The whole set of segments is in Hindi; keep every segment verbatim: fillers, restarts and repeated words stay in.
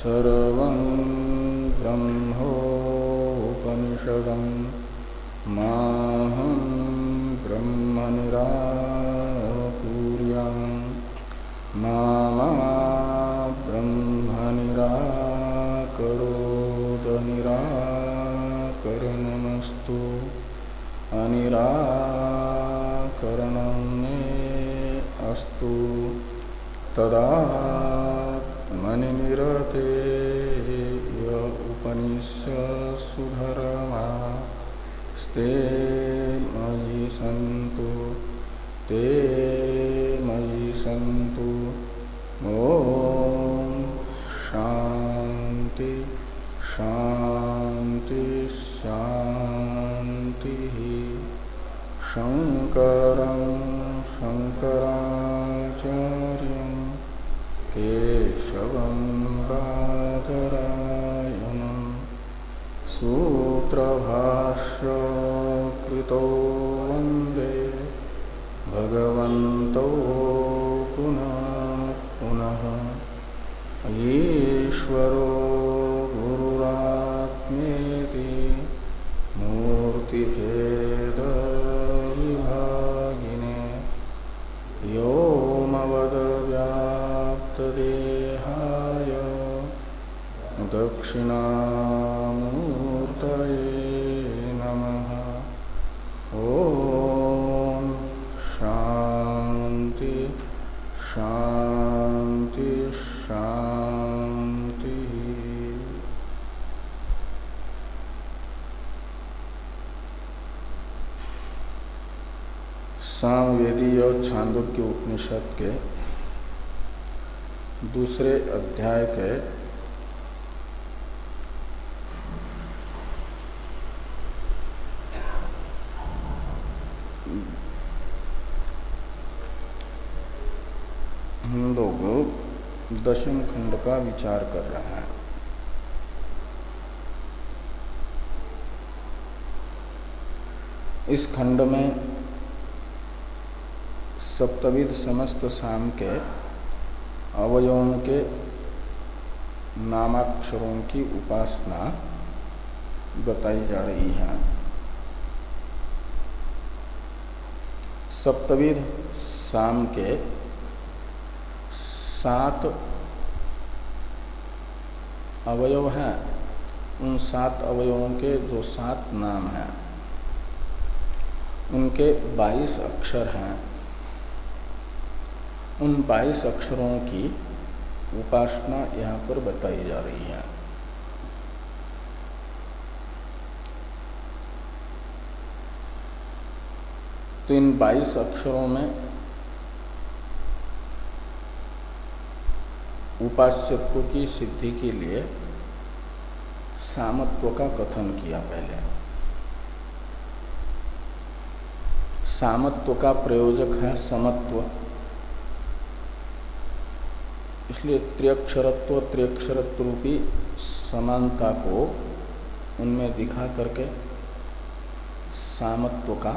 सर्वं ब्रह्मोपनिषदं माहं ब्रह्म निराकुर्यां मा मा ब्रह्म निराकरोत् निराकरणमस्तु अनिराकरणं मे अस्तु तदात्मनिरते य उपनिषत्सु धर्मास्ते मयि सन्तु ते मयि सन्तु। ओम शांति शांति शांति। शंकरं शंकराचार्यं केशवं बादरायणं सूत्रभाष्य कृतो वन्दे भगवन्तौ पुनः पुनः। ईश्वरो गुरुरात्मेति मूर्तिभेदविभागिने व्योमवद्व्याप्तदेहाय दक्षिणामूर्तये नमः। ओम शांति शांति शांति। सामवेदी और छांदोग्य उपनिषद के दूसरे अध्याय के हम लोग दशम खंड का विचार कर रहे हैं। इस खंड में सप्तविध समस्त साम के अवयवों के नामाक्षरों की उपासना बताई जा रही है। सप्तविध साम के सात अवयव हैं। उन सात अवयवों के जो सात नाम हैं उनके बाईस अक्षर हैं। उन बाईस अक्षरों की उपासना यहाँ पर बताई जा रही है। तो इन बाईस अक्षरों में उपास्यत्व की सिद्धि के लिए सामत्व का कथन किया पहले। सामत्व का प्रयोजक है समत्व, इसलिए त्र्यक्षरत्व त्र्यक्षरत्व रूपी समानता को उनमें दिखा करके सामत्व का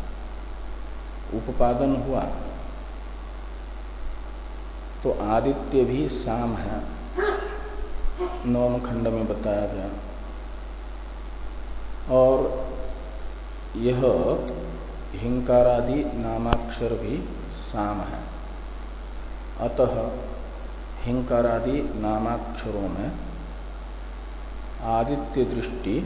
उपादन हुआ। तो आदित्य भी साम है, नवम खंड में बताया गया। और यह हिंकारादि नामाक्षर भी साम है। अतः हिंकारादि नामाक्षरों में आदित्य दृष्टि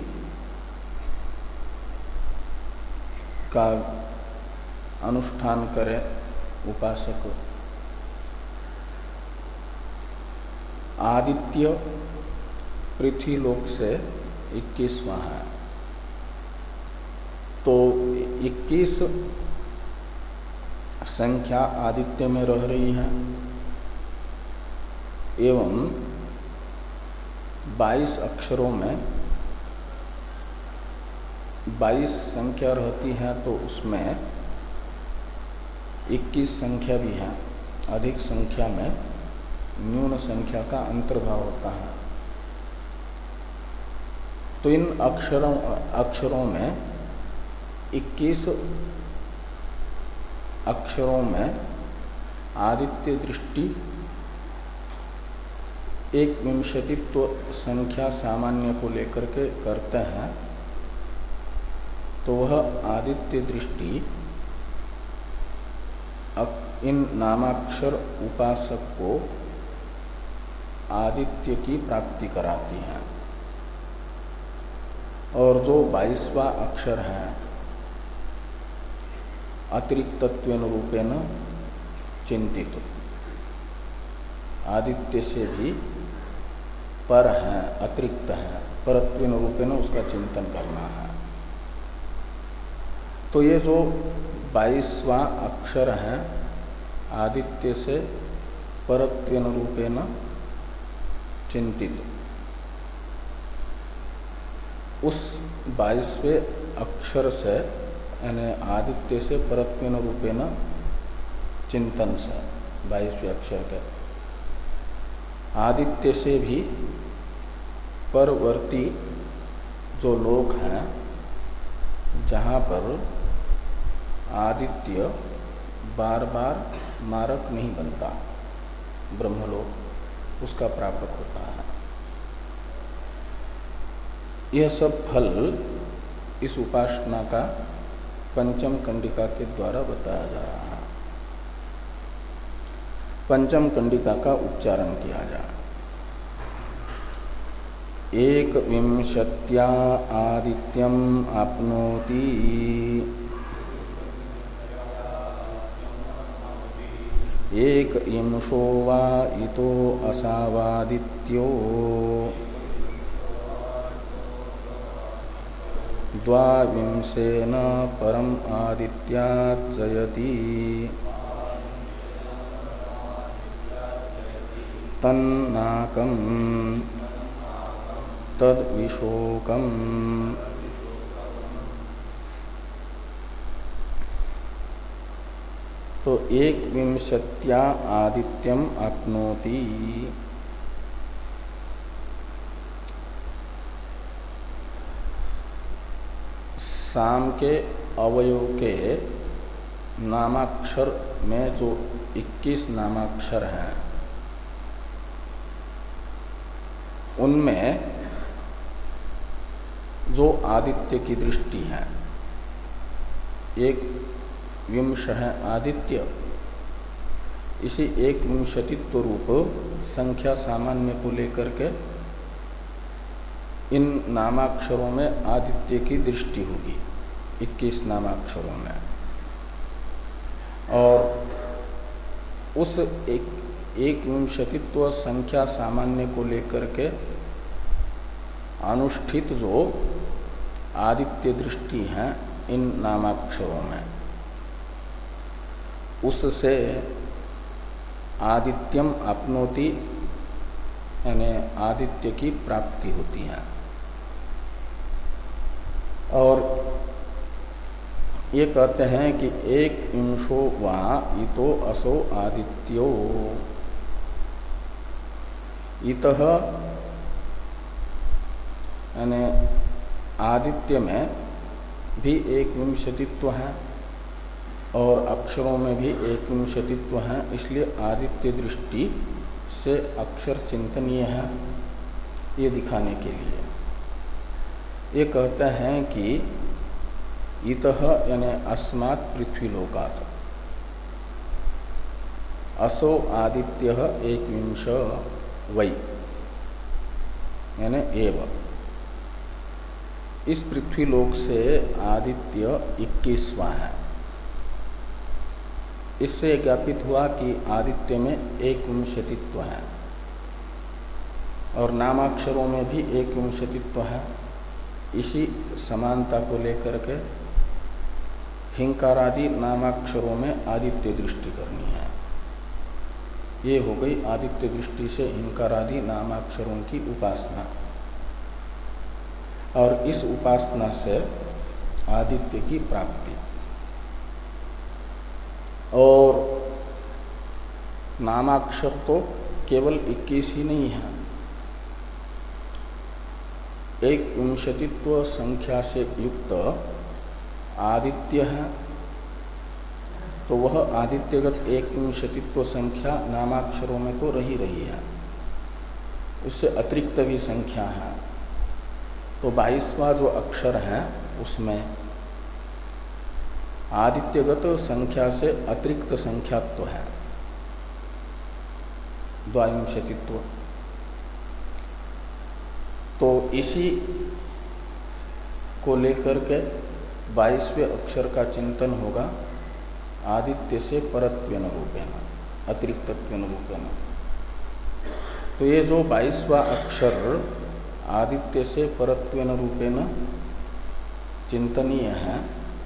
का अनुष्ठान करे उपासक। आदित्य पृथ्वी लोक से इक्कीसवां है। तो इक्कीस संख्या आदित्य में रह रही है एवं बाईस अक्षरों में बाईस संख्या रहती है, तो उसमें इक्कीस संख्या भी है। अधिक संख्या में न्यून संख्या का अंतर्भाव होता है। तो इन अक्षरों अक्षरों में इक्कीस अक्षरों में आदित्य दृष्टि एक विंशतित्व संख्या सामान्य को लेकर के करते हैं तो वह आदित्य दृष्टि इन नामाक्षर उपासक को आदित्य की प्राप्ति कराती है। और जो बाईसवां अक्षर है अतिरिक्तत्वेन रूपेण चिंतित, आदित्य से भी पर है, अतिरिक्त है, परत्वेन रूपेण उसका चिंतन करना है। तो ये जो बाईसवां अक्षर है आदित्य से परत्वेन रूपेण चिंतित, उस बाईसवें अक्षर से यानी आदित्य से परत्वेन रूपेण चिंतन से बाईसवें अक्षर के आदित्य से भी परवर्ती जो लोक हैं जहाँ पर आदित्य बार बार मारक नहीं बनता, ब्रह्मलोक उसका प्रापक होता है। यह सब फल इस उपासना का पंचम कंडिका के द्वारा बताया जा रहा है। पंचम कंडिका का उच्चारण किया जाए। एक विंशत्या आदित्यम आपनोति एक इंशो वा इतो असावादित्यो द्वाविंशेन परम आदित्यात् जयति तन्नाकं तद्विशोकम्। तो एक विंशत्या आदित्यम आपनोति, साम के अवयव के नामाक्षर में जो इक्कीस नामाक्षर हैं उनमें जो आदित्य की दृष्टि है, एक विंश है आदित्य, इसी एक विंशतित्व रूप संख्या सामान्य को लेकर के इन नामाक्षरों में आदित्य की दृष्टि होगी, इक्कीस नामाक्षरों में। और उस एक एक विंशतित्व संख्या सामान्य को लेकर के अनुष्ठित जो आदित्य दृष्टि है इन नामाक्षरों में, उससे आदित्यम आपनोति यानी आदित्य की प्राप्ति होती है। और ये कहते हैं कि एक इंशो वा इतो असो आदित्यो, इतः यानी आदित्य में भी एक विंशतित्व है और अक्षरों में भी एक विंशतित्व है, इसलिए आदित्य दृष्टि से अक्षर चिंतनीय है, ये दिखाने के लिए ये कहते हैं कि इतः यानी अस्मात् पृथ्वीलोकात् असो आदित्य एक विंश वै यानी एव, इस पृथ्वीलोक से आदित्य इक्कीसवां है। इससे ज्ञापित हुआ कि आदित्य में एक विंशतित्व है और नामाक्षरों में भी एक विंशतित्व है। इसी समानता को लेकर के हिंकारादि नामाक्षरों में आदित्य दृष्टि करनी है। ये हो गई आदित्य दृष्टि से हिंकारादि नामाक्षरों की उपासना, और इस उपासना से आदित्य की प्राप्ति। और नामाक्षर तो केवल इक्कीस ही नहीं है, एक विंशतित्व संख्या से युक्त आदित्य है, तो वह आदित्यगत एक विंशतित्व संख्या नामाक्षरों में तो रही रही है। उससे अतिरिक्त भी संख्या है। तो बाईसवां जो अक्षर है उसमें आदित्यगत संख्या से अतिरिक्त संख्यात्व है, द्वाविंशतित्व। तो इसी को लेकर के बाईसवें अक्षर का चिंतन होगा आदित्य से परत्वेन रूपेण, अतिरिक्तत्वेन रूपेण। तो ये जो बाईसवां अक्षर आदित्य से परत्वेन रूपेण चिंतनीय है,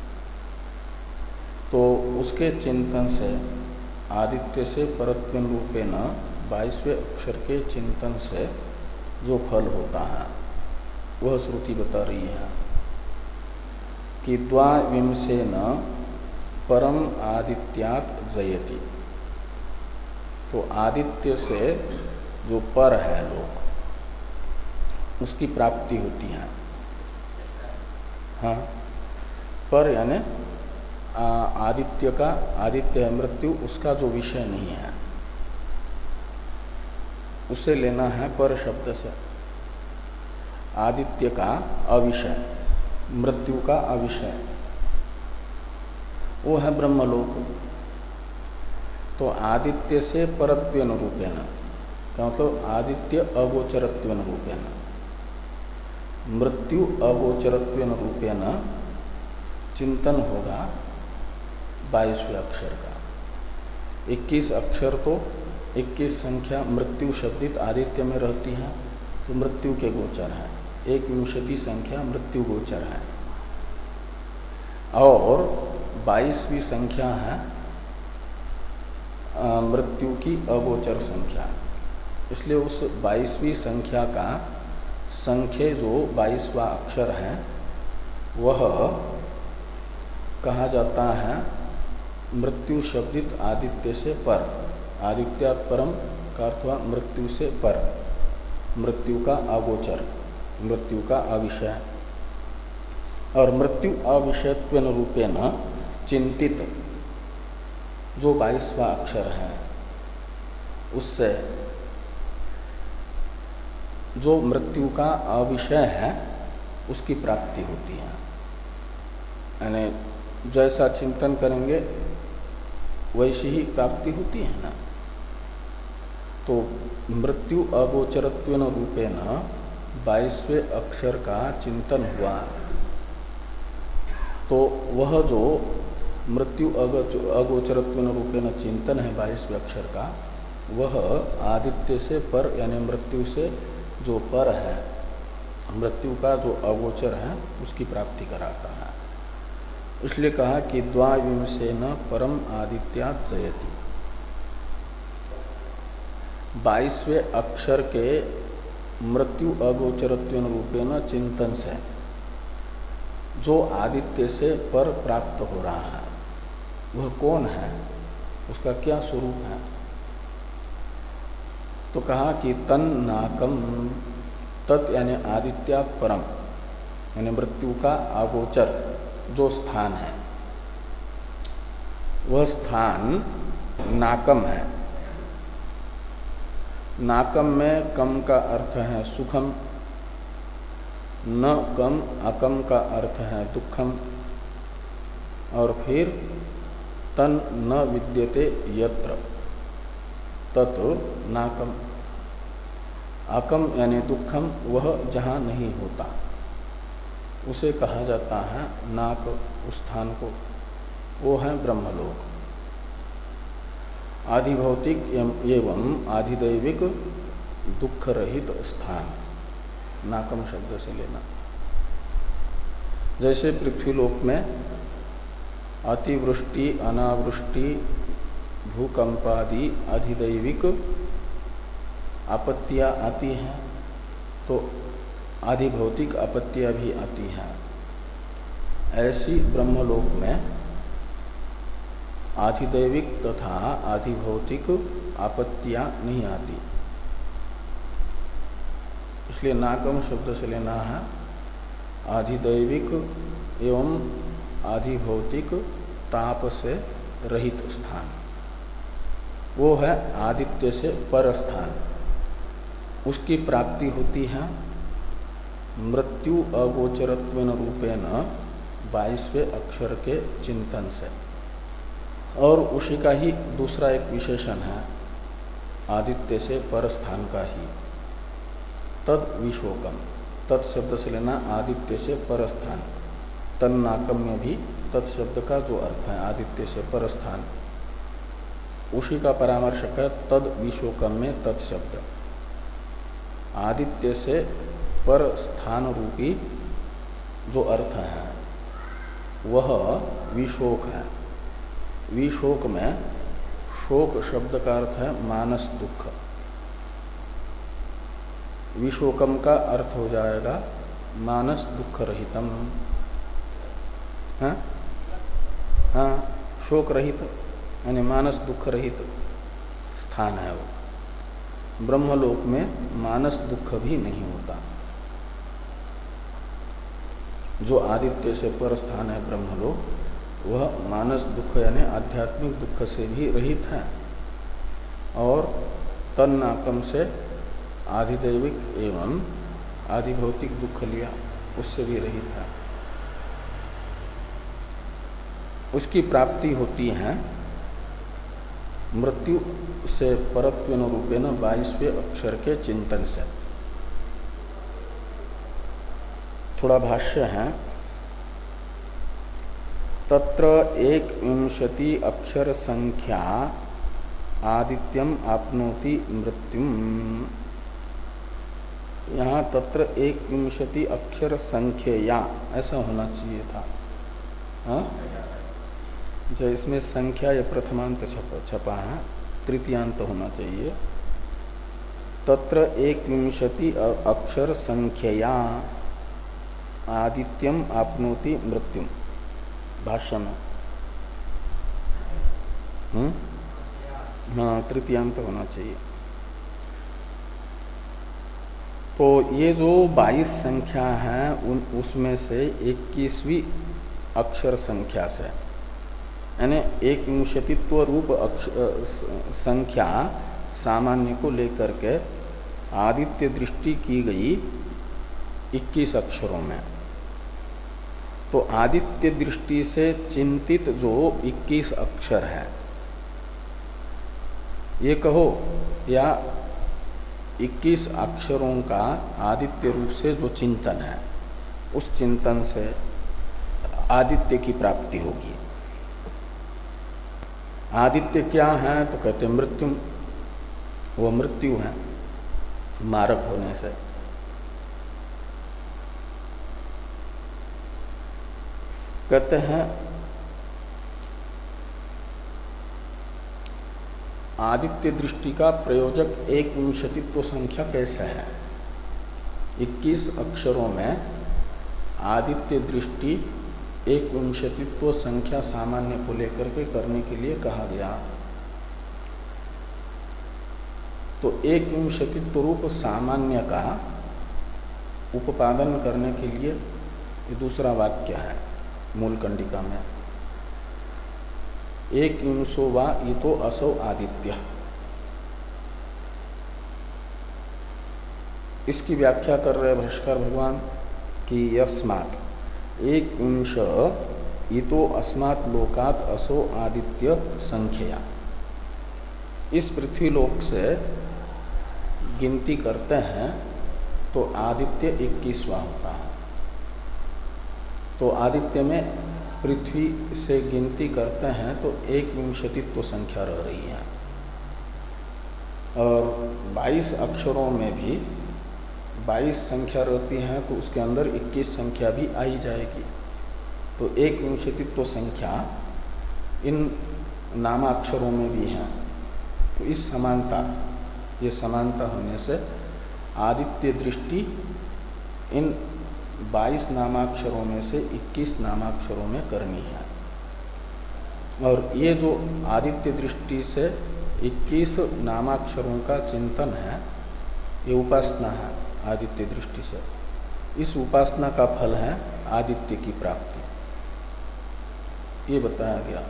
तो उसके चिंतन से आदित्य से परत्वेन रूपेण बाईसवें अक्षर के चिंतन से जो फल होता है वह श्रुति बता रही है कि द्वाविंशेन परम आदित्यात् जयति। तो आदित्य से जो पर है लोक, उसकी प्राप्ति होती है। हाँ, पर यानी आदित्य का, आदित्य मृत्यु उसका जो विषय नहीं है, उसे लेना है पर शब्द से। आदित्य का अविषय, मृत्यु का अविषय, वो है ब्रह्मलोक। तो आदित्य से परत्वेन रूपेण, मतलब आदित्य अगोचरत्वेन रूपेण, मृत्यु अगोचरत्वेन रूपेण चिंतन होगा बाईसवें अक्षर का। इक्कीस अक्षर तो इक्कीस संख्या मृत्यु शब्दित आदित्य में रहती है, तो मृत्यु के गोचर है। एक विंशति संख्या मृत्यु गोचर है और बाईसवीं संख्या है मृत्यु की अगोचर संख्या। इसलिए उस बाईसवीं संख्या का संख्य जो बाईसवां अक्षर है वह कहा जाता है मृत्यु शब्दित आदित्य से पर। आदित्यात् परम का अर्थ हुआ मृत्यु से पर, मृत्यु का अगोचर, मृत्यु का अविषय। और मृत्यु अविषयत्वेन रूपेण चिंतित जो बाईसवां अक्षर है, उससे जो मृत्यु का अविषय है उसकी प्राप्ति होती है। यानी जैसा चिंतन करेंगे वैसी ही प्राप्ति होती है ना। तो मृत्यु अगोचरत्वेन रूपेण बाईसवें अक्षर का चिंतन हुआ, तो वह जो मृत्यु अगोचरत्वेन रूपेण चिंतन है बाईसवें अक्षर का, वह आदित्य से पर यानी मृत्यु से जो पर है, मृत्यु का जो अगोचर है, उसकी प्राप्ति कराता है। इसलिए कहा कि द्वाविंशेन परम आदित्यात् जयति। बाईसवें अक्षर के मृत्यु अगोचरत्वेन रूपेण चिंतन से जो आदित्य से पर प्राप्त हो रहा है वह कौन है, उसका क्या स्वरूप है। तो कहा कि तन नाकम, तत् यानी आदित्यात् परम यानी मृत्यु का अगोचर जो स्थान है, वह स्थान नाकम है। नाकम में कम का अर्थ है सुखम, न कम अकम का अर्थ है दुखम, और फिर तन न विद्यते यत्र तत् नाकम। अकम यानी दुखम, वह जहाँ नहीं होता उसे कहा जाता है नाक, उस स्थान को, वो है ब्रह्मलोक। आधिभौतिक एवं आधिदैविक दुख रहित स्थान, नाकम शब्द से लेना। जैसे पृथ्वीलोक में अतिवृष्टि, अनावृष्टि, भूकंपादि अधिदैविक आपत्तियां आती हैं, तो आधिभौतिक आपत्तियां भी आती हैं। ऐसी ब्रह्मलोक में आधिदैविक तथा आधिभौतिक आपत्तियां नहीं आती। इसलिए नाकम शब्द से लेना है आधिदैविक एवं आधिभौतिक ताप से रहित स्थान, वो है आदित्य से पर स्थान। उसकी प्राप्ति होती है मृत्यु अगोचरत्वेन रूपेण बाईसवें अक्षर के चिंतन से। और उसी का ही दूसरा एक विशेषण है आदित्य से पर स्थान का ही, तद विशोकम। तत्शब्द से लेना आदित्य से पर स्थान, तन्नाकम में भी तत्शब्द का जो अर्थ है आदित्य से पर स्थान, उसी का परामर्शक है तद विशोकम में तत्शब्द। आदित्य से पर स्थान रूपी जो अर्थ है वह विशोक है। विशोक में शोक शब्द का अर्थ है मानस दुख। विशोकम का अर्थ हो जाएगा मानस दुख रहितम। हाँ हाँ, शोक रहित यानी मानस दुख रहित स्थान है वो। ब्रह्मलोक में मानस दुख भी नहीं होता। जो आदित्य से पर स्थान है ब्रह्मलोक, वह मानस दुख यानी आध्यात्मिक दुख से भी रहित है और तन्नाकम से आधिदैविक एवं आधिभौतिक दुख लिया उससे भी रहित है। उसकी प्राप्ति होती है मृत्यु से परत्वेन रूपेण बाईसवें अक्षर के चिंतन से। थोड़ा भाष्य है। तत्र एक विंशति अक्षर संख्या आदित्यम आपनोति मृत्युम। यहाँ तत्र एक विंशति अक्षर संख्या ऐसा होना चाहिए था। हाँ, जो इसमें संख्या या प्रथमांत छपा है, तृतीयांत होना चाहिए। तत्र एक विंशति अक्षर संख्या आदित्यम आपनोति मृत्युम भाष्य में। हम्म हाँ, तृतीयांत होना चाहिए। तो ये जो बाईस संख्या है उन उसमें से इक्कीसवीं अक्षर संख्या से, यानी एक विंशतित्व रूप संख्या सामान्य को लेकर के आदित्य दृष्टि की गई इक्कीस अक्षरों में। तो आदित्य दृष्टि से चिंतित जो इक्कीस अक्षर है, ये कहो या इक्कीस अक्षरों का आदित्य रूप से जो चिंतन है, उस चिंतन से आदित्य की प्राप्ति होगी। आदित्य क्या है तो कहते मृत्यु, वो मृत्यु है मारक होने से। कहते हैं आदित्य दृष्टि का प्रयोजक एक विंशतित्व संख्या कैसे है। इक्कीस अक्षरों में आदित्य दृष्टि एक विंशतित्व संख्या सामान्य को लेकर के करने के लिए कहा गया। तो एक विंशतित्व रूप सामान्य का उपादन करने के लिए ये दूसरा वाक्य है मूल कंडिका में। एक विंशो वा इतो असौ आदित्य। इसकी व्याख्या कर रहे भाष्कर भगवान कि यस्मात् एक विंश इतो अस्मात् लोकात् असो आदित्य संख्या। इस पृथ्वी लोक से गिनती करते हैं तो आदित्य इक्कीसवां होता है। तो आदित्य में पृथ्वी से गिनती करते हैं तो एक विंशतित्व संख्या रह रही है। और बाईस अक्षरों में भी बाईस संख्या रहती है तो उसके अंदर इक्कीस संख्या भी आई जाएगी। तो एक विंशतित्व संख्या इन नामाक्षरों में भी है। तो इस समानता, ये समानता होने से आदित्य दृष्टि इन बाईस नामाक्षरों में से इक्कीस नामाक्षरों में करनी है। और ये जो आदित्य दृष्टि से इक्कीस नामाक्षरों का चिंतन है, ये उपासना है आदित्य दृष्टि से। इस उपासना का फल है आदित्य की प्राप्ति, ये बताया गया।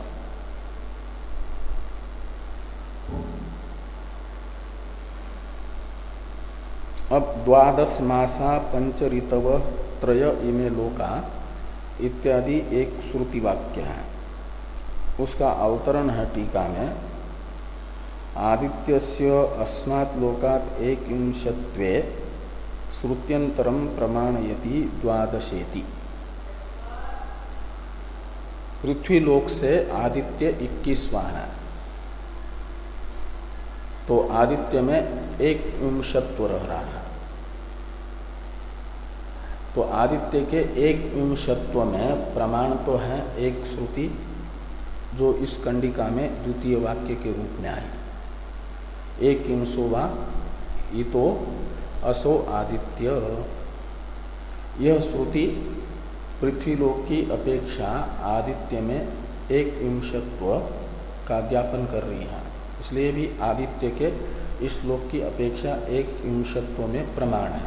अब द्वादश मासा पंच ऋतव त्रय इमे लोका इत्यादि एक श्रुति वाक्य है, उसका अवतरण है टीका में। आदित्यस्य अस्मात् लोकात् एकविंशत्वे श्रुत्यंतरम प्रमाणयति द्वादशेति। पृथ्वी लोक से आदित्य इक्कीसवां है, तो आदित्य में एक विंशत्व रह रहा है। तो आदित्य के एक विंशत्व में प्रमाण तो है एक श्रुति जो इस कंडिका में द्वितीय वाक्य के रूप में आई। एक इंसोवा इतो असो आदित्य, यह श्रुति पृथ्वीलोक की अपेक्षा आदित्य में एक विंशत्व का ज्ञापन कर रही है, इसलिए भी आदित्य के इस लोक की अपेक्षा एक विंशत्व में प्रमाण है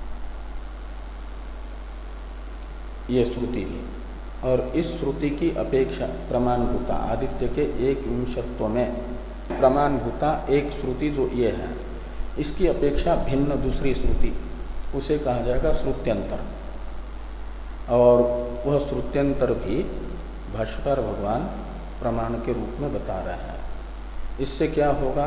ये श्रुति भी। और इस श्रुति की अपेक्षा प्रमाणभूता आदित्य के एक विंशत्व में प्रमाणभूता एक श्रुति जो ये है, इसकी अपेक्षा भिन्न दूसरी श्रुति, उसे कहा जाएगा श्रुत्यंतर। और वह श्रुत्यंतर भी भाष्यकार भगवान प्रमाण के रूप में बता रहे हैं। इससे क्या होगा,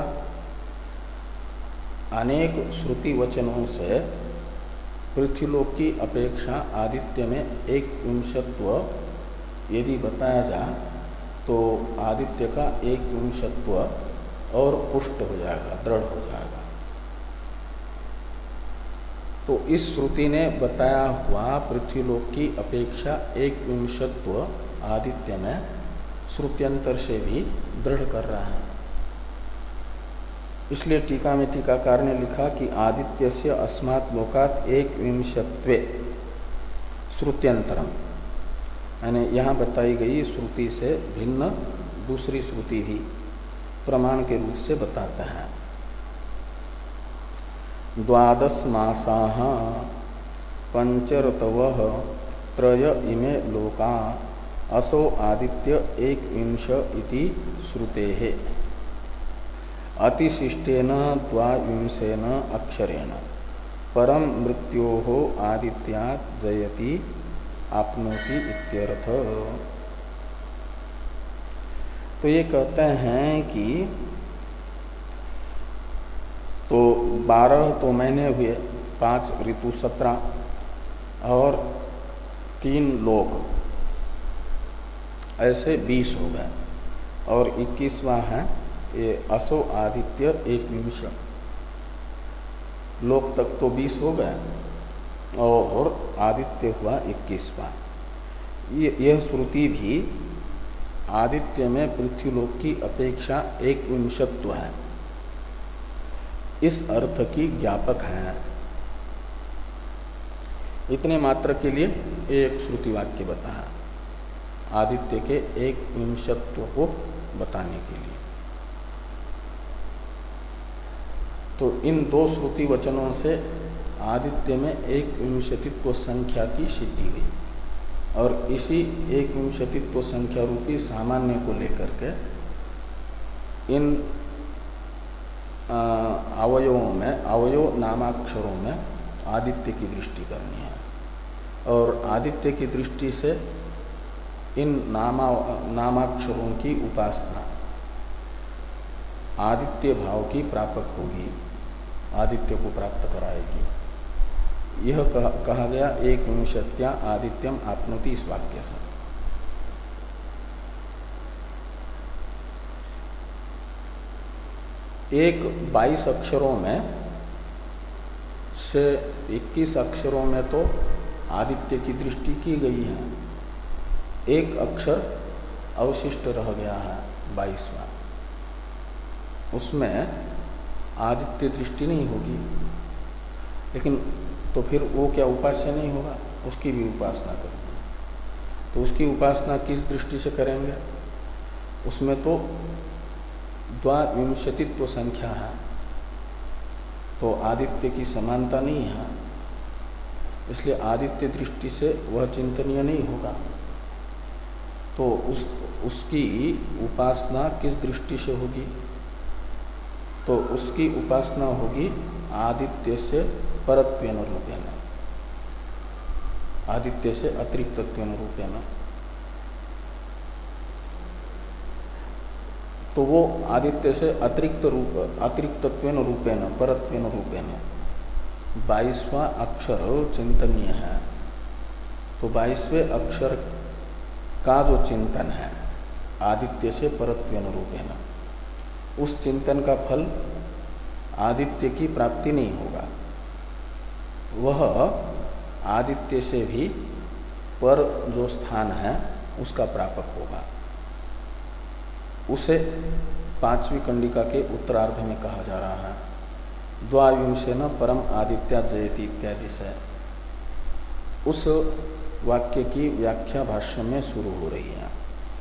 अनेक श्रुति वचनों से पृथ्वीलोक की अपेक्षा आदित्य में एक विंशत्व यदि बताया जाए तो आदित्य का एक विंशत्व और पुष्ट हो जाएगा, दृढ़ हो जाएगा। तो इस श्रुति ने बताया हुआ पृथ्वीलोक की अपेक्षा एक विंशत्व आदित्य में श्रुत्यंतर से भी दृढ़ कर रहा है। इसलिए टीका में टीकाकार ने लिखा कि आदित्य से अस्मात् लोकात् एक विंशत्वे श्रुत्यंतरम, यानी यहाँ बताई गई श्रुति से भिन्न दूसरी श्रुति भी प्रमाण के रूप से बताता है। द्वादश मासाः पंचर्तवः त्रय इमे लोका असो आदित्य एक विंश इति श्रुतेः अतिशिष्टेन द्वाविंशेन अक्षरेण परम मृत्योः आदित्यात् जयति आपनोति इत्यर्थ। तो ये कहते हैं कि तो बारह तो महीने हुए, पांच ऋतु सत्रह और तीन लोक, ऐसे बीस हो गए। और इक्कीसवां है ये असो आदित्य एक विंश, लोक तक तो बीस हो गए और आदित्य हुआ इक्कीसवां। ये यह श्रुति भी आदित्य में पृथ्वीलोक की अपेक्षा एक विंशत्व है, इस अर्थ की ज्ञापक है। इतने मात्र के लिए एक श्रुति वाक्य बताया आदित्य के एक विंशत्व को बताने के लिए। तो इन दो श्रुति वचनों से आदित्य में एक विंशतित्व संख्या की सिद्धि हुई, और इसी एक विंशतित्व संख्या रूपी सामान्य को लेकर के इन अवयवों में, अवयव नामाक्षरों में आदित्य की दृष्टि करनी है। और आदित्य की दृष्टि से इन नामा नामाक्षरों की उपासना आदित्य भाव की प्रापक होगी, आदित्य को प्राप्त कराएगी। यह कहा, कहा गया एक विंशत्या आदित्यम आपनोति इस वाक्य से। एक बाईस अक्षरों में से इक्कीस अक्षरों में तो आदित्य की दृष्टि की गई है, एक अक्षर अवशिष्ट रह गया है बाईसवां, उसमें आदित्य दृष्टि नहीं होगी। लेकिन तो फिर वो क्या उपास्य नहीं होगा, उसकी भी उपासना करेंगे। तो उसकी उपासना किस दृष्टि से करेंगे, उसमें तो द्वाविंशतित्व संख्या है, तो आदित्य की समानता नहीं है, इसलिए आदित्य दृष्टि से वह चिंतनीय नहीं होगा। तो उस उसकी उपासना किस दृष्टि से होगी, तो उसकी उपासना होगी आदित्य से परत्वेन रूपेण, आदित्य से अतिरिक्तत्वेन रूपेण। तो वो आदित्य से अतिरिक्त रूप अतिरिक्तत्वेन रूपेण परत्वेन रूपेण बाईसवां अक्षर चिंतनीय है। तो बाईसवें अक्षर का जो चिंतन है आदित्य से परत्वेन रूपेण, उस चिंतन का फल आदित्य की प्राप्ति नहीं होगा, वह आदित्य से भी पर जो स्थान है उसका प्रापक होगा। उसे पांचवी कंडिका के उत्तरार्ध में कहा जा रहा है, द्वाविंशेन परम आदित्या जयति इत्यादि से। उस वाक्य की व्याख्या भाष्य में शुरू हो रही है।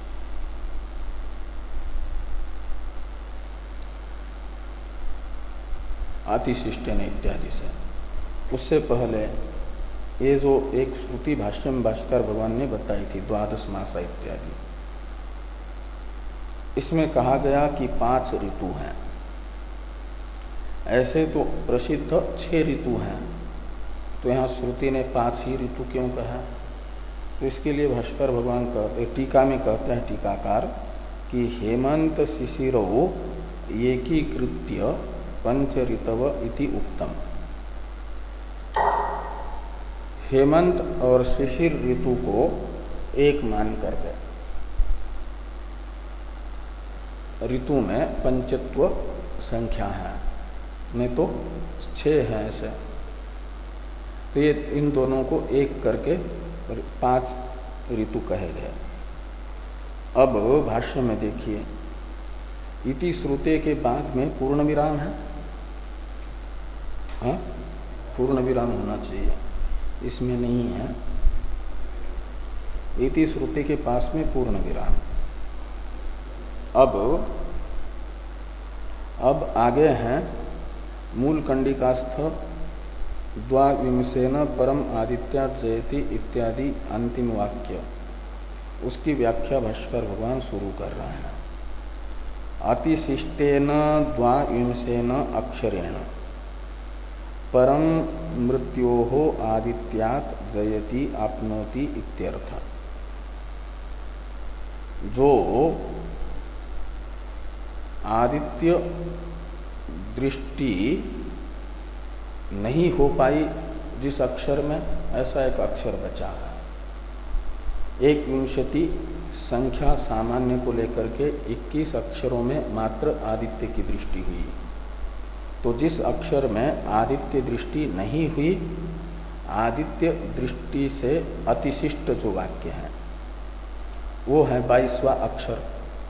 अतिशिष्टेन इत्यादि से। उससे पहले ये जो एक श्रुति भाष्य में भाष्कर भगवान ने बताई थी द्वादश मासा इत्यादि, इसमें कहा गया कि पांच ऋतु हैं। ऐसे तो प्रसिद्ध छह ऋतु हैं, तो यहाँ श्रुति ने पांच ही ऋतु क्यों कहा? तो इसके लिए भास्कर भगवान कहते, टीका में कहते हैं टीकाकार कि हेमंत शिशिरो एकीकृत्य पंच ऋतव इति उक्तम। हेमंत और शिशिर ऋतु को एक मान करके ऋतु में पंचत्व संख्या है, नहीं तो छह है ऐसे, तो ये इन दोनों को एक करके पांच ऋतु कहे गए। अब भाष्य में देखिए, इति श्रुते के बाद में पूर्ण विराम है। हाँ, पूर्ण विराम होना चाहिए, इसमें नहीं है। इति श्रुति के पास में पूर्ण विराम। अब अब आगे हैं मूल कंडिकास्थ द्वाविंशेन परम आदित्या जयति इत्यादि अंतिम वाक्य, उसकी व्याख्या भाष्कर भगवान शुरू कर रहे हैं। अतिशिष्टेन द्वाविंशेन अक्षरेण परम मृत्योः आदित्यात् जयति आपनोति इत्यर्थ। जो आदित्य दृष्टि नहीं हो पाई जिस अक्षर में, ऐसा एक अक्षर बचा है। एक विंशति संख्या सामान्य को लेकर के इक्कीस अक्षरों में मात्र आदित्य की दृष्टि हुई। तो जिस अक्षर में आदित्य दृष्टि नहीं हुई, आदित्य दृष्टि से अतिशिष्ट जो वाक्य है वो है बाईसवां अक्षर।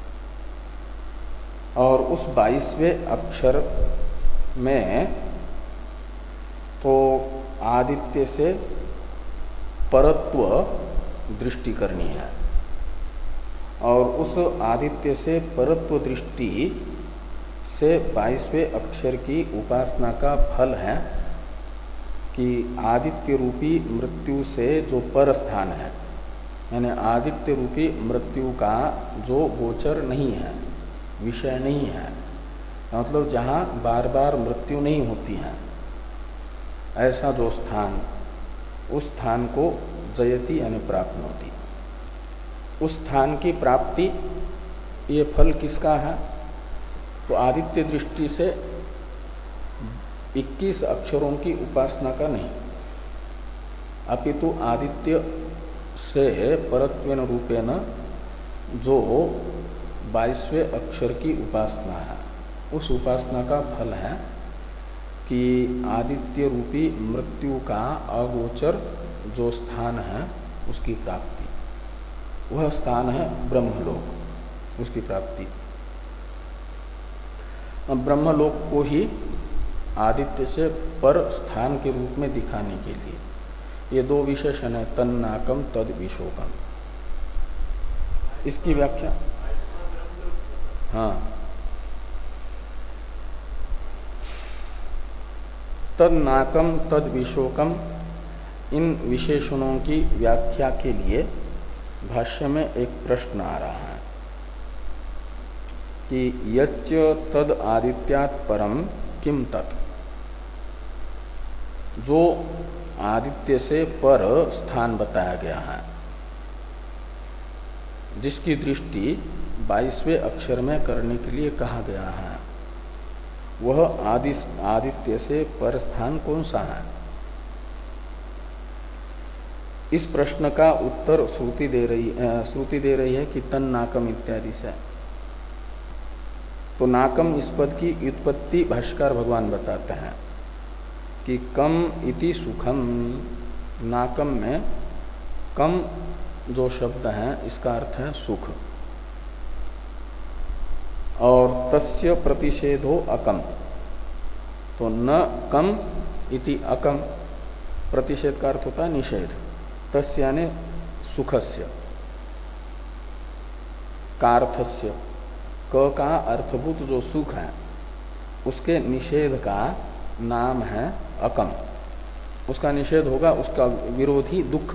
और उस बाईसवें अक्षर में तो आदित्य से परत्व दृष्टि करनी है, और उस आदित्य से परत्व दृष्टि से बाईसवें अक्षर की उपासना का फल है कि आदित्य रूपी मृत्यु से जो पर स्थान है, यानी आदित्य रूपी मृत्यु का जो गोचर नहीं है, विषय नहीं है, मतलब जहाँ बार बार मृत्यु नहीं होती है, ऐसा जो स्थान, उस स्थान को जयति यानी प्राप्त होती। उस स्थान की प्राप्ति, ये फल किसका है? तो आदित्य दृष्टि से इक्कीस अक्षरों की उपासना का नहीं, अपितु आदित्य से परत्वेन रूपेण जो बाईसवें अक्षर की उपासना है, उस उपासना का फल है कि आदित्य रूपी मृत्यु का अगोचर जो स्थान है उसकी प्राप्ति, वह स्थान है ब्रह्मलोक, उसकी प्राप्ति। ब्रह्मलोक को ही आदित्य से पर स्थान के रूप में दिखाने के लिए ये दो विशेषण है, तन्नाकम तद विशोकम। इसकी व्याख्या, हाँ, तन्नाकम तद विशोकम, इन विशेषणों की व्याख्या के लिए भाष्य में एक प्रश्न आ रहा है कि यच्च तद आदित्यात् परम किम तत्, जो आदित्य से पर स्थान बताया गया है, जिसकी दृष्टि बाईसवें अक्षर में करने के लिए कहा गया है, वह आदि आदित्य से पर स्थान कौन सा है? इस प्रश्न का उत्तर श्रुति दे रही श्रुति दे रही है कि तन नाकम इत्यादि से। तो नाकम इस पद की व्युत्पत्ति भाष्यकार भगवान बताते हैं कि कम इति सुखम। नाकम में कम जो शब्द है इसका अर्थ है सुख, और तस्य प्रतिषेधो अकम। तो न कम इति अकम, प्रतिषेध का अर्थ होता है निषेध। तस्य यानी सुखस्य, कार्थस्य, क का अर्थभूत जो सुख है उसके निषेध का नाम है अकम। उसका निषेध होगा, उसका विरोधी दुख।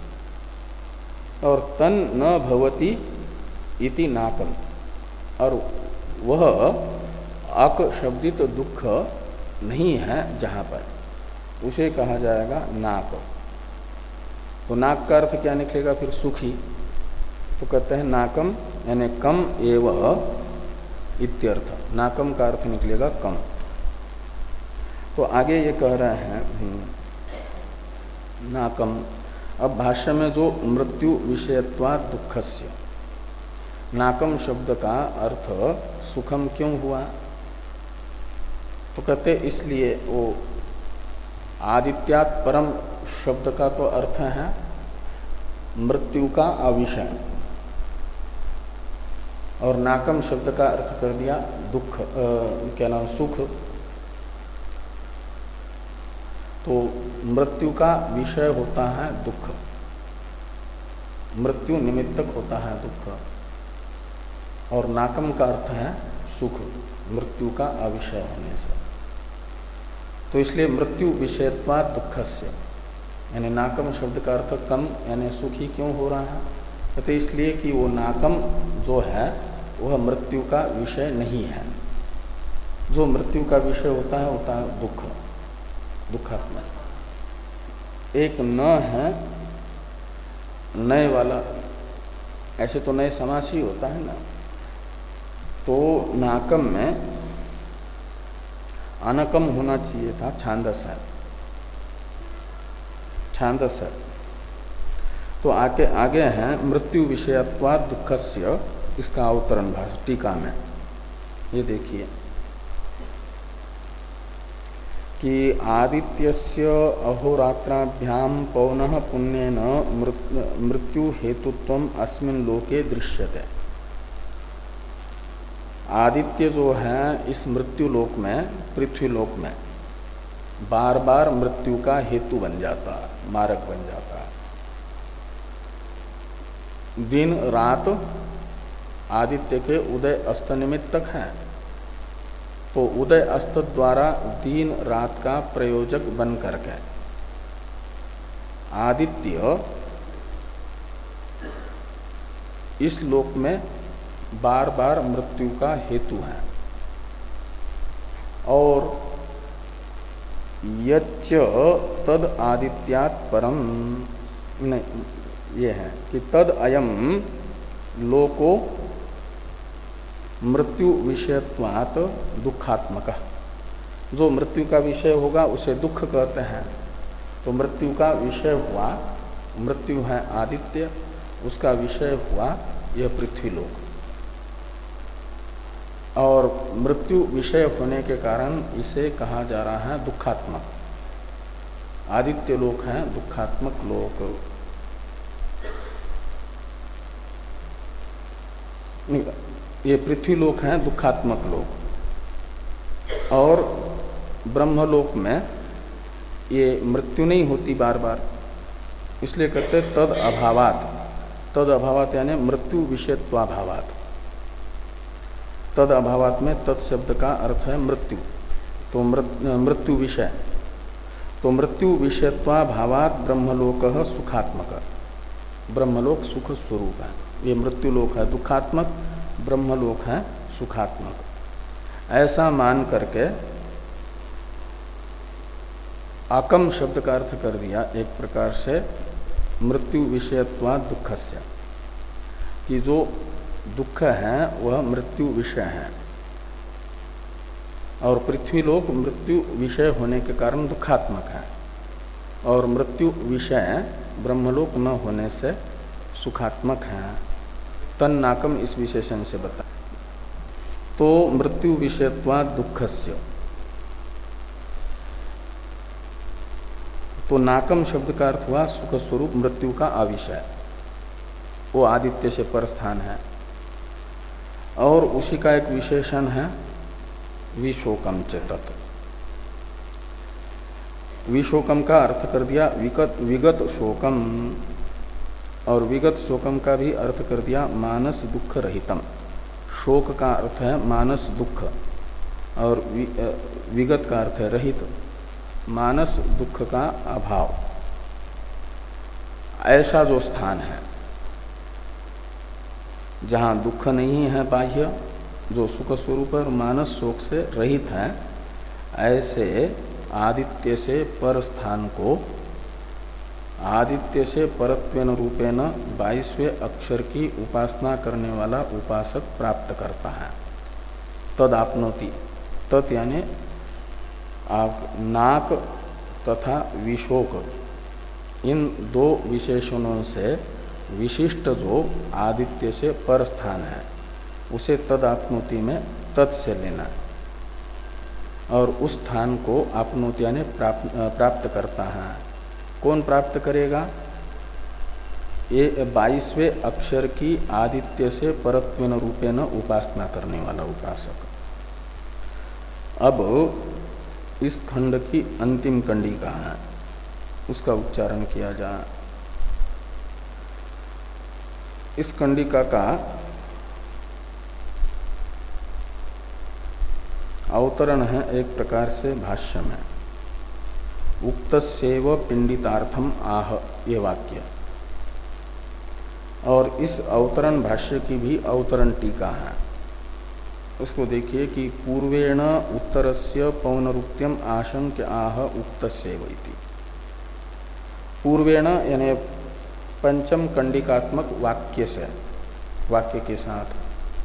और तन न भवति इति नाकम, और वह अक शब्दित दुख नहीं है जहाँ पर, उसे कहा जाएगा नाक। तो नाक का अर्थ क्या निकलेगा फिर? सुखी। तो कहते हैं नाकम यानी कम एव इत्यर्थ। नाकम का अर्थ निकलेगा कम। तो आगे ये कह रहे हैं नाकम। अब भाष्य में जो मृत्यु विषयत्वा दुखस्य, नाकम शब्द का अर्थ सुखम क्यों हुआ? तो कहते इसलिए वो आदित्यात् परम शब्द का तो अर्थ है मृत्यु का अविषय, और नाकम शब्द का अर्थ कर दिया दुख, आ, क्या नाम, सुख। तो मृत्यु का विषय होता है दुख, मृत्यु निमित्तक होता है दुख, और नाकम का अर्थ है सुख, मृत्यु का अविषय होने से। तो इसलिए मृत्यु विषयत्वा दुखस्य, यानी नाकम शब्द का अर्थ कम यानी सुखी क्यों हो रहा है? तो इसलिए कि वो नाकम जो है वह मृत्यु का विषय नहीं है। जो मृत्यु का विषय होता है होता है दुख, दुखात्मक। एक न है नए वाला, ऐसे तो नए समास ही होता है ना। तो नाकम में अनकम होना चाहिए था, छांदस है, छांदस है। तो आगे आगे हैं मृत्यु विषयत्वा दुखस्य, इसका अवतरण भाष्य टीका में ये देखिए कि आदित्यस्य अहोरात्राभ्याम पौनः पुण्येन मृत्यु हेतुत्वम अस्मिन् लोके दृश्यते। आदित्य जो है इस मृत्यु लोक में, पृथ्वी लोक में बार बार मृत्यु का हेतु बन जाता है, मारक बन जाता है। दिन रात आदित्य के उदय अस्त निमित्तक है, तो उदय अस्त द्वारा दिन रात का प्रयोजक बन करके आदित्य इस लोक में बार बार मृत्यु का हेतु है। और यच्च तद आदित्यात् परम, नहीं ये है कि तद अयम लोको मृत्यु विषयत्वात् दुखात्मक। जो मृत्यु का विषय होगा उसे दुख कहते हैं। तो मृत्यु का विषय हुआ, मृत्यु है आदित्य, उसका विषय हुआ यह पृथ्वी लोक, और मृत्यु विषय होने के कारण इसे कहा जा रहा है दुखात्मक। आदित्य लोक है दुखात्मक लोक। ये पृथ्वी लोक है दुखात्मक लोक, और ब्रह्मलोक में ये मृत्यु नहीं होती बार बार, इसलिए कहते तद अभावात। तद अभावात यानी मृत्यु विषयत्वाभावात। तद अभावात में तत्शब्द का अर्थ है मृत्यु, तो मृत्यु विषय। तो मृत्यु विषयत्वाभावात ब्रह्मलोक सुखात्मक, ब्रह्मलोक सुख स्वरूप है। ये मृत्युलोक है दुखात्मक, ब्रह्मलोक है सुखात्मक। ऐसा मान करके अकम शब्द का अर्थ कर दिया एक प्रकार से मृत्यु विषयत्वा दुखस्य, कि जो दुख है वह मृत्यु विषय है और पृथ्वी लोक मृत्यु विषय होने के कारण दुखात्मक है और मृत्यु विषय ब्रह्मलोक न होने से सुखात्मक है। तन्नाकम इस विशेषण से बता। तो मृत्यु विषयत्वा दुखस्य, तो नाकम शब्द का अर्थ हुआ सुख स्वरूप मृत्यु का आविषय, वो आदित्य से पर स्थान है और उसी का एक विशेषण है विशोकम चेतत। विशोकम का अर्थ कर दिया विगत विगत शोकम और विगत शोकम का भी अर्थ कर दिया मानस दुख रहितम। शोक का अर्थ है मानस दुख और विगत का अर्थ है रहित, मानस दुख का अभाव। ऐसा जो स्थान है जहाँ दुख नहीं है बाह्य, जो सुख स्वरूप और मानस शोक से रहित है, ऐसे आदित्य से पर स्थान को आदित्य से परत्वेन रूपेण बाईसवें अक्षर की उपासना करने वाला उपासक प्राप्त करता है। तद आपनोति, तत् यानी नाक तथा विशोक, इन दो विशेषणों से विशिष्ट जो आदित्य से पर स्थान है उसे तद आपनोति में तत् से लेना और उस स्थान को आपनोति यानी प्राप्त, प्राप्त करता है। कौन प्राप्त करेगा? ये बाईसवें अक्षर की आदित्य से परत्वेन रूपेण उपासना करने वाला उपासक। अब इस खंड की अंतिम कंडिका है, उसका उच्चारण किया जाए। इस कंडिका का अवतरण है एक प्रकार से भाष्य में, उक्तस्यैव पिंडितार्थम आह, ये वाक्य। और इस अवतरण भाष्य की भी अवतरण टीका है, उसको देखिए कि पूर्वेण उत्तरस्य पौनरुक्त्यम आशंक्य आह उक्तस्यैव इति। पूर्वेण यानी पंचम कंडिकात्मक वाक्य से, वाक्य के साथ,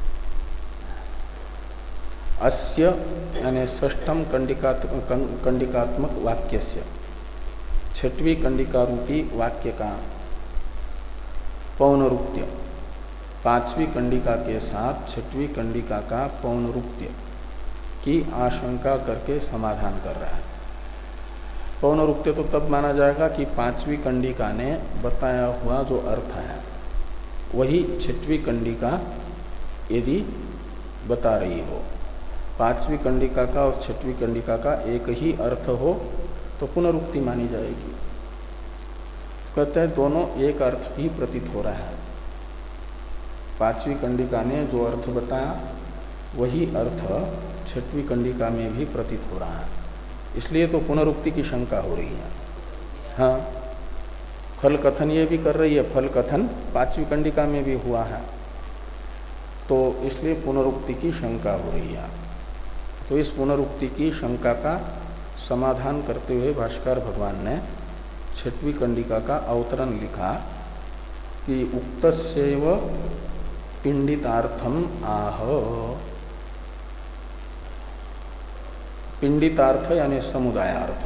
अस्य यानी षष्ठम कंडिकात्मक कंडिकात्मक वाक्य से, छठवीं कंडिका रूपी वाक्य का पौनरुक्त्य, पांचवी कंडिका के साथ छठवीं कंडिका का पौनरुक्त्य की आशंका करके समाधान कर रहा है। पौनरुक्त्य तो तब माना जाएगा कि पांचवी कंडिका ने बताया हुआ जो अर्थ है वही छठवीं कंडिका यदि बता रही हो। पांचवी कंडिका का और छठवीं कंडिका का एक ही अर्थ हो तो पुनरुक्ति मानी जाएगी। कहते हैं दोनों एक अर्थ ही प्रतीत हो रहा है। पांचवी कंडिका ने जो अर्थ बताया वही अर्थ छठवीं कंडिका में भी प्रतीत हो रहा है, इसलिए तो पुनरुक्ति की शंका हो रही है। हाँ, फल कथन ये भी कर रही है, फल कथन पांचवी कंडिका में भी हुआ है, तो इसलिए पुनरुक्ति की शंका हो रही है। तो इस पुनरुक्ति की शंका का समाधान करते हुए भाष्कर भगवान ने छठवीं कंडिका का अवतरण लिखा कि उक्तस्यैव पिंडितार्थम आह। पिंडितार्थ यानी समुदायार्थ,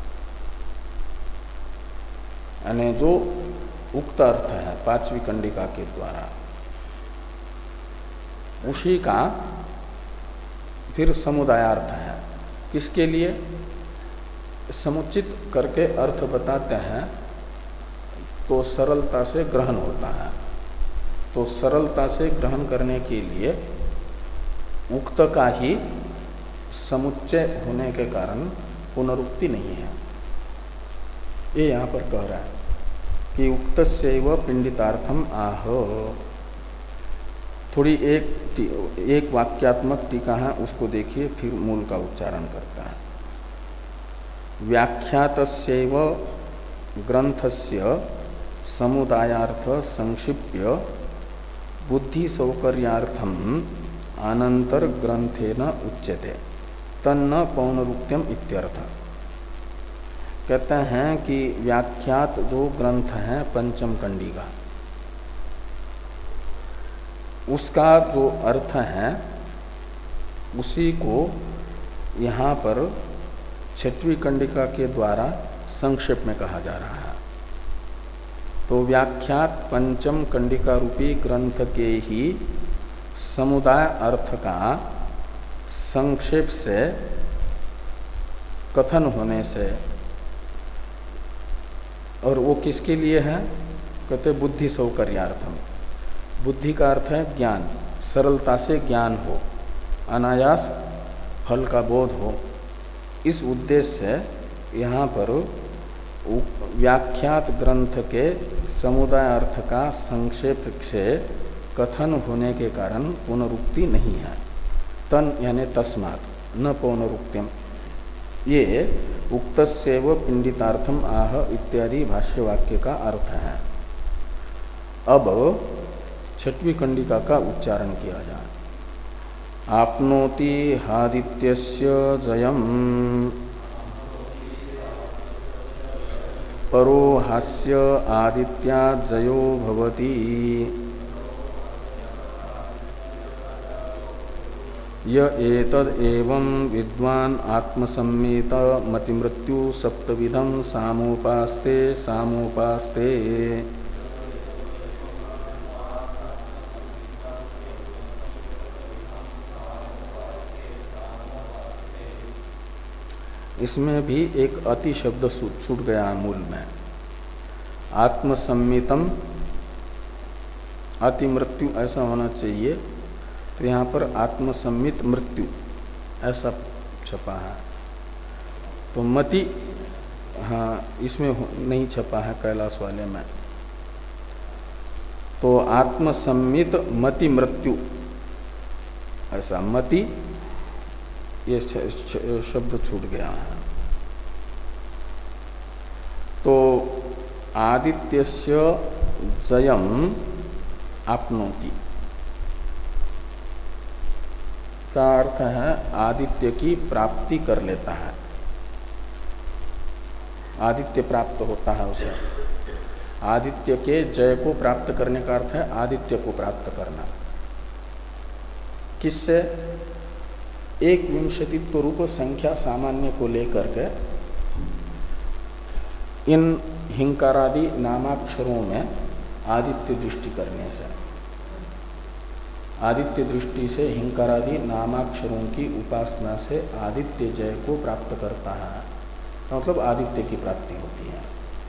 यानी जो उक्त अर्थ है पांचवी कंडिका के द्वारा, उसी का फिर समुदायार्थ है। किसके लिए? समुचित करके अर्थ बताते हैं तो सरलता से ग्रहण होता है। तो सरलता से ग्रहण करने के लिए उक्त का ही समुच्चय होने के कारण पुनरुक्ति नहीं है। ये यहाँ पर कह रहा है कि उक्तस्यैव पिंडितार्थम आह। थोड़ी एक एक वाक्यात्मक टीका है, उसको देखिए, फिर मूल का उच्चारण करता है। व्याख्यातस्यैव ग्रंथस्य समुदायार्थ संक्षिप्य बुद्धि सौकर्यार्थम अनंतर ग्रंथेन उच्यते तन्न पौनरुक्त्यम इत्यर्थ। कहते हैं कि व्याख्यात जो ग्रंथ है पंचम कंडिका, उसका जो अर्थ है उसी को यहाँ पर छठवीं कंडिका के द्वारा संक्षेप में कहा जा रहा है। तो व्याख्यात पंचम कंडिका रूपी ग्रंथ के ही समुदाय अर्थ का संक्षेप से कथन होने से, और वो किसके लिए है? कहते बुद्धि सौकर्यार्थम। बुद्धि का अर्थ है ज्ञान, सरलता से ज्ञान हो, अनायास फल का बोध हो। इस उद्देश्य से यहाँ पर व्याख्यात ग्रंथ के समुदाय अर्थ का संक्षेप से कथन होने के कारण पुनरुक्ति नहीं है। तन यानी तस्मात् न पौनरुक्त्यम, ये उक्तस्यैव पिंडितार्थम आह इत्यादि भाष्यवाक्य का अर्थ है। अब छठवीं कंडिका का उच्चारण किया जाए। आपनोति हादित्यस्य जयम् परो हास्य आदित्या जयो भवति य एतद एवं विद्वान आत्मसम्मित मतिमृत्यु सप्तविधं सामोपास्ते सामोपास्ते। इसमें भी एक अति शब्द छूट गया मूल में। आत्मसम्मितम अति मृत्यु ऐसा होना चाहिए, तो यहाँ पर आत्मसम्मित मृत्यु ऐसा छपा है। तो मति, हाँ, इसमें नहीं छपा है कैलाश वाले में। तो आत्मसम्मित मति मृत्यु ऐसा, मति ये शब्द छूट गया है। तो आदित्यस्य जयम आपनोति का अर्थ है आदित्य की प्राप्ति कर लेता है, आदित्य प्राप्त होता है उसे। आदित्य के जय को प्राप्त करने का अर्थ है आदित्य को प्राप्त करना। किससे? एक विंशतित्व रूप संख्या सामान्य को लेकर के इन हिंकारादि नामाक्षरों में आदित्य दृष्टि करने से, आदित्य दृष्टि से हिंकारादि नामाक्षरों की उपासना से आदित्य जय को प्राप्त करता है, मतलब आदित्य की प्राप्ति होती है।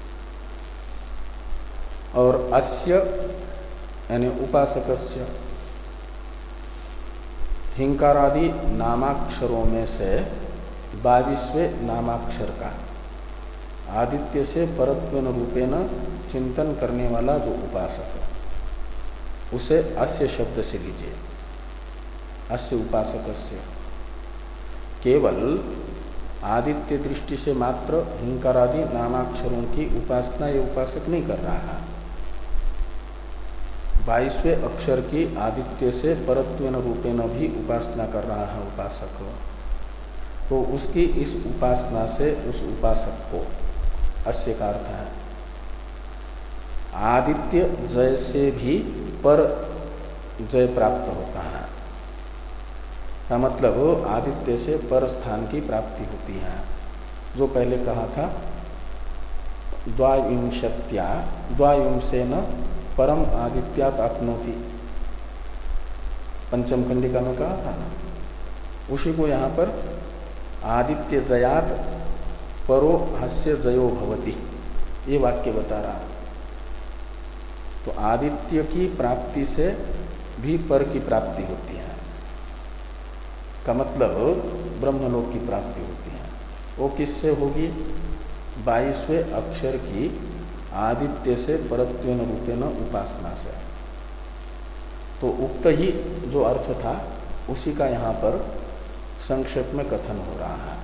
और अस्य यानी उपासकस्य हिंकारादि नामाक्षरों में से बाईसवें नामाक्षर का आदित्य से परत्वेन रूपेण चिंतन करने वाला जो उपासक है, उसे अस्य शब्द से लीजिए। अस्य उपासकस्य, केवल आदित्य दृष्टि से मात्र हिंकारादि नामाक्षरों की उपासना ये उपासक नहीं कर रहा है। बाईसवें अक्षर की आदित्य से परत्वेन रूपेण भी उपासना कर रहा है उपासक। तो उसकी इस उपासना से उस उपासक को, अस्य का अर्थ है आदित्य जय से भी पर जय प्राप्त होता है। का मतलब आदित्य से पर स्थान की प्राप्ति होती है। जो पहले कहा था द्वाविंशत्या द्वाविंशेन परम आदित्यात आपनोति, पंचम कंडिका में कहा था ना, उसी को यहाँ पर आदित्य जयात परो हास्य जयो भवति, ये वाक्य बता रहा। तो आदित्य की प्राप्ति से भी पर की प्राप्ति होती है, का मतलब ब्रह्मलोक की प्राप्ति होती है। वो किससे होगी? बाईसवें अक्षर की आदित्य से परत्वेन रूपेण उपासना से। तो उक्त ही जो अर्थ था उसी का यहाँ पर संक्षेप में कथन हो रहा है।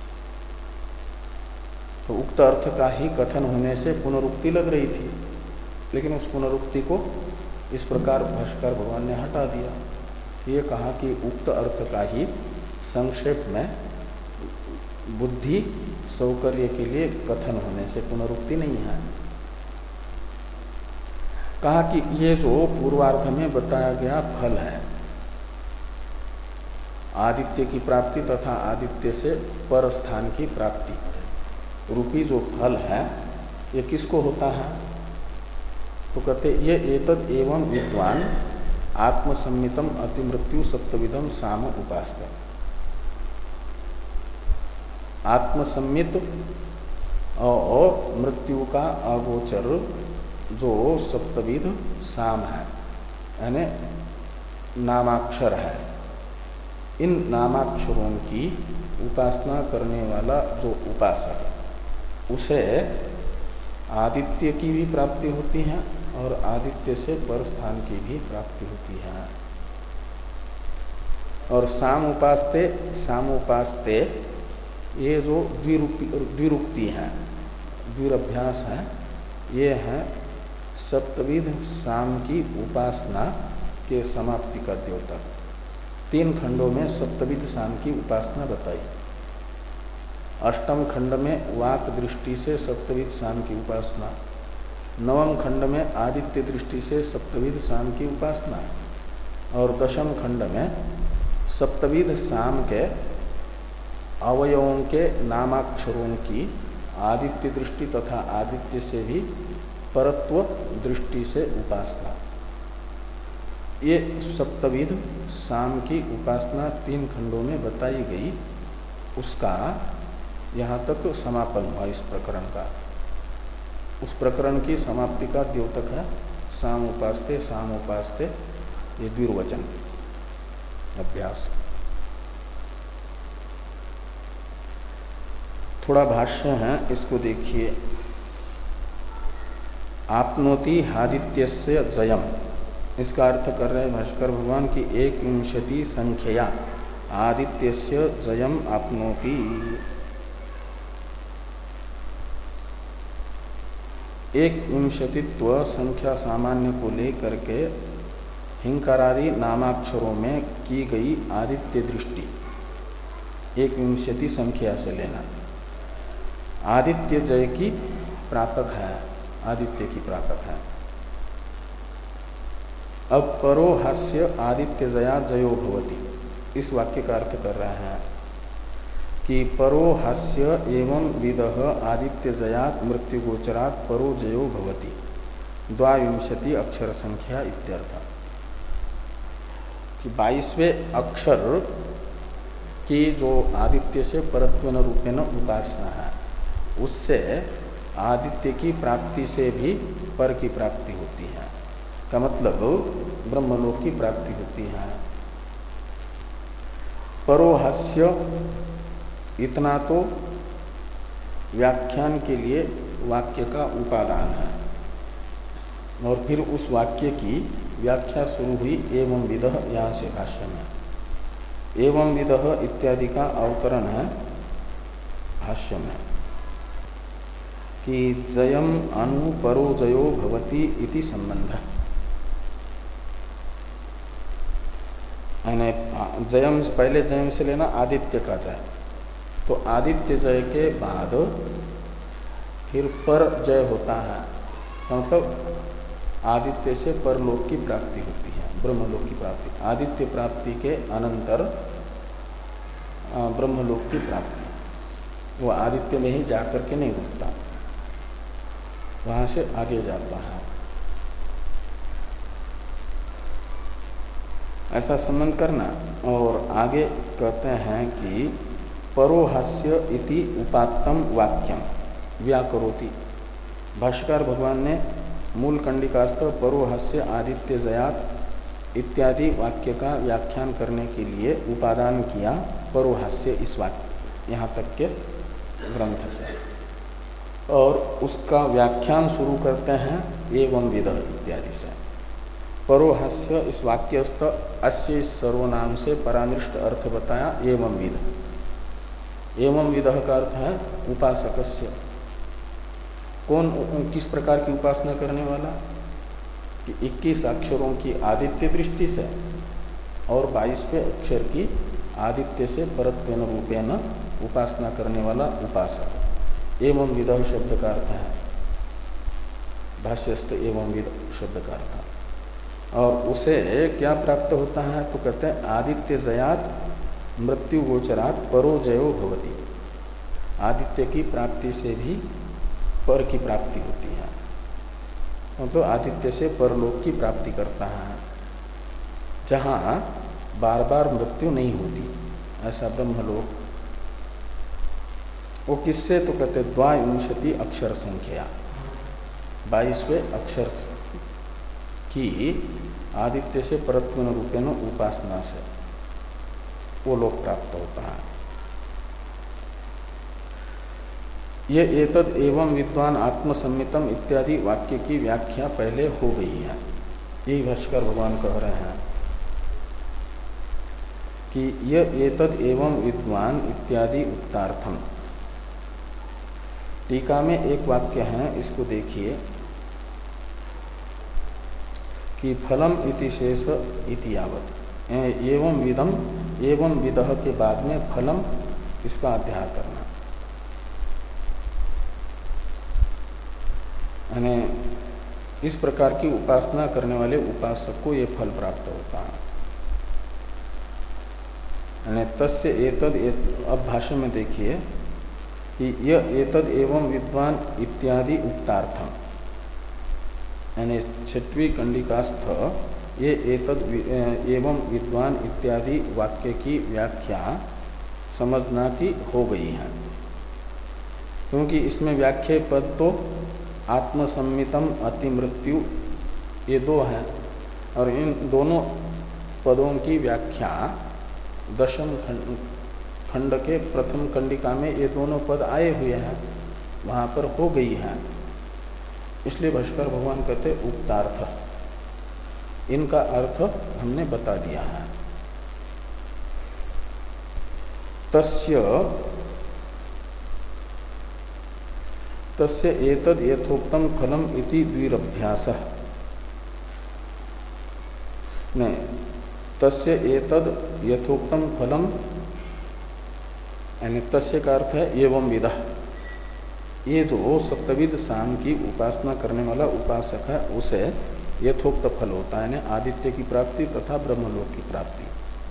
तो उक्त अर्थ का ही कथन होने से पुनरुक्ति लग रही थी, लेकिन उस पुनरुक्ति को इस प्रकार भाष्कर भगवान ने हटा दिया। ये कहा कि उक्त अर्थ का ही संक्षेप में बुद्धि सौकर्य के लिए कथन होने से पुनरुक्ति नहीं है। कहा कि ये जो पूर्वार्ध में बताया गया फल है, आदित्य की प्राप्ति तथा आदित्य से पर स्थान की प्राप्ति रूपी जो फल है, ये किसको होता है? तो कहते ये एतद एवं विद्वान आत्मसम्मितम अतिमृत्यु सप्तविधम साम उपास्त। आत्मसम्मित और मृत्यु का अगोचर जो सप्तविध साम है, यानी नामाक्षर है, इन नामाक्षरों की उपासना करने वाला जो उपासक, उसे आदित्य की भी प्राप्ति होती है और आदित्य से पर स्थान की भी प्राप्ति होती है। और साम उपास्ते साम उपास्ते ये जो द्विरुक्ति है, द्विरभ्यास है, ये है सप्तविध साम की उपासना के समाप्ति का द्योतक। तीन खंडों में सप्तविध साम की उपासना बताई। अष्टम खंड में वाक दृष्टि से सप्तविध साम की उपासना, नवम खंड में आदित्य दृष्टि से सप्तविध साम की उपासना, और दशम खंड में सप्तविध साम के अवयवों के नामाक्षरों की आदित्य दृष्टि तथा आदित्य से भी परत्व दृष्टि से उपासना। ये सप्तविध साम की उपासना तीन खंडों में बताई गई। उसका यहाँ तक समापन हुआ इस प्रकरण का। उस प्रकरण की समाप्ति का द्योतक है साम उपास्ते साम उपास्ते, ये द्विर्वचन अभ्यास। थोड़ा भाष्य है, इसको देखिए। आपनोति हादित्यस्य जयम, इसका अर्थ कर रहे भास्कर भगवान की एक विंशति संख्या आदित्यस्य जयम आपनोति। एक विंशतित्व संख्या सामान्य को लेकर के हिंकारादि नामाक्षरों में की गई आदित्य दृष्टि एक विंशति संख्या से लेना आदित्य जय की प्रापक है, आदित्य की प्रापक है। अब परो हास्य आदित्य जया जयो भवति, इस वाक्य का अर्थ कर रहा है कि परो हास्य एवं विदह आदित्य जयात मृत्यु गोचरात परो जयो भवति, द्वाविंशति अक्षर संख्या इत्यर्थ। कि बाईसवें अक्षर की जो आदित्य से परत्वेन रूपेण उपासना है, उससे आदित्य की प्राप्ति से भी पर की प्राप्ति होती है, का मतलब ब्रह्मलोक की प्राप्ति होती है। परोहास्य इतना तो व्याख्यान के लिए वाक्य का उपादान है, और फिर उस वाक्य की व्याख्या शुरू हुई एवं विदह, यहाँ से भाष्य में एवं विदह इत्यादि का अवतरण है भाष्य में कि जयम अनु परो जयो भवति इति संबंध। जयम पहले जयम से लेना आदित्य का जय, तो आदित्य जय के बाद फिर पर जय होता है, मतलब आदित्य से परलोक की प्राप्ति होती है, ब्रह्मलोक की प्राप्ति। आदित्य प्राप्ति के अनंतर ब्रह्मलोक की प्राप्ति, वो आदित्य में ही जाकर के नहीं रुकता, वहां से आगे जाता है। ऐसा संबंध करना। और आगे कहते हैं कि परोहास्य इति उपात्तम वाक्यम व्याकरोति। भाष्यकार भगवान ने मूल कंडिकास्थ परोहास्य आदित्य जयात इत्यादि वाक्य का व्याख्यान करने के लिए उपादान किया परोहास्य इस वाक्य यहाँ तक के ग्रंथ से, और उसका व्याख्यान शुरू करते हैं एवं विदह इत्यादि से। परोहास्य इस वाक्यस्थ अस्य इस सर्वनाम से परामृष्ट अर्थ बताया एवं विद। एवं विदह का अर्थ है उपासकस्य। कौन, किस प्रकार की उपासना करने वाला? कि इक्कीस अक्षरों की आदित्य दृष्टि से और बाईसवें अक्षर की आदित्य से परत्वेन रूपेण उपासना करने वाला उपासक। एवं विदः शब्द का अर्थ है, भाष्यस्थ एवं विद शब्द का अर्थ। और उसे क्या प्राप्त होता है तो कहते हैं आदित्य जयात मृत्यु गोचरात परो जयो भवति। आदित्य की प्राप्ति से भी पर की प्राप्ति होती है, तो आदित्य से परलोक की प्राप्ति करता है जहाँ बार बार मृत्यु नहीं होती, ऐसा ब्रह्मलोक। वो किससे तो कहते द्वाविंशति अक्षर संख्या, बाईसवें अक्षर की आदित्य से परत्व रूपेण उपासना से वो लोक प्राप्त होता है। ये एतद एवं विद्वान आत्मसम्मितम इत्यादि वाक्य की व्याख्या पहले हो गई है। यही भाष्कर भगवान कह रहे हैं कि यह एतद एवं विद्वान इत्यादि उक्तार्थम। टीका में एक वाक्य है, इसको देखिए कि फलम इति शेष इति यावत्, एवं विदम एवं विदः के बाद में फलम, इसका अध्याय करना। यानी इस प्रकार की उपासना करने वाले उपासक को ये फल प्राप्त होता है। यानी तस्य एतद एत, अब भाष्य में देखिए कि यह एतद एवं विद्वान इत्यादि उक्तार्थम, यानी छठवीं कंडिकास्थ ये एतद एवं विद्वान इत्यादि वाक्य की व्याख्या समझना की हो गई है, क्योंकि इसमें व्याख्या पद तो आत्मसम्मितम अतिमृत्यु ये दो हैं, और इन दोनों पदों की व्याख्या दशम खंड के प्रथम कंडिका में ये दोनों पद आए हुए हैं, वहाँ पर हो गई है। इसलिए भाष्कर भगवान कहते उक्तार्थ, इनका अर्थ हमने बता दिया है। तस्य तस्य एतद यथोक्तम फलम इति द्विरभ्यासः, नहीं, तस्य एतद यथोक्तम फलम, यानी तस्य का अर्थ है एवं विदः। ये जो सप्तविध साम की उपासना करने वाला उपासक है उसे यथोक्त फल होता है, यानी आदित्य की प्राप्ति तथा ब्रह्मलोक की प्राप्ति।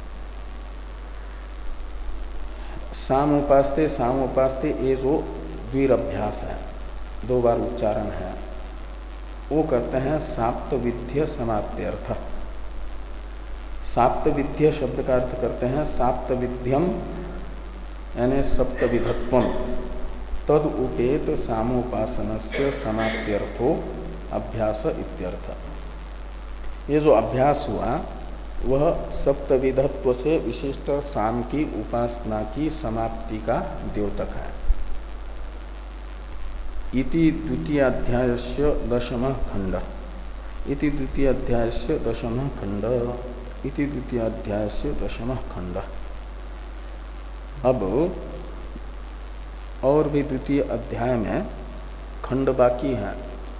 साम उपासते साम उपासते ये जो द्विरभ्यास है, दो बार उच्चारण है, वो कहते हैं साप्त विध्य समाप्त्यर्थ। साप्त विध्य शब्द का अर्थ करते हैं साप्त विध्यम, यानी सप्तविधत्वम, तद उपेत सामोपासनस्य समाप्त्यर्थो अभ्यास इत्यर्थ। ये जो अभ्यास हुआ वह सप्तविधत्व से विशिष्ट साम की उपासना की समाप्ति का द्योतक है। इति द्वितीयाध्यायस्य दशमः खंड, इति द्वितीयाध्यायस्य दशमः खंड, इति द्वितीयाध्यायस्य दशमः खंड। अब और भी द्वितीय अध्याय में खंड बाकी है,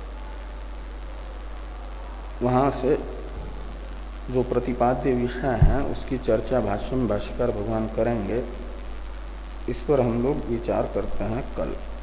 वहाँ से जो प्रतिपाद्य विषय है उसकी चर्चा भाष्य में भाष्यकार भगवान करेंगे। इस पर हम लोग विचार करते हैं कल।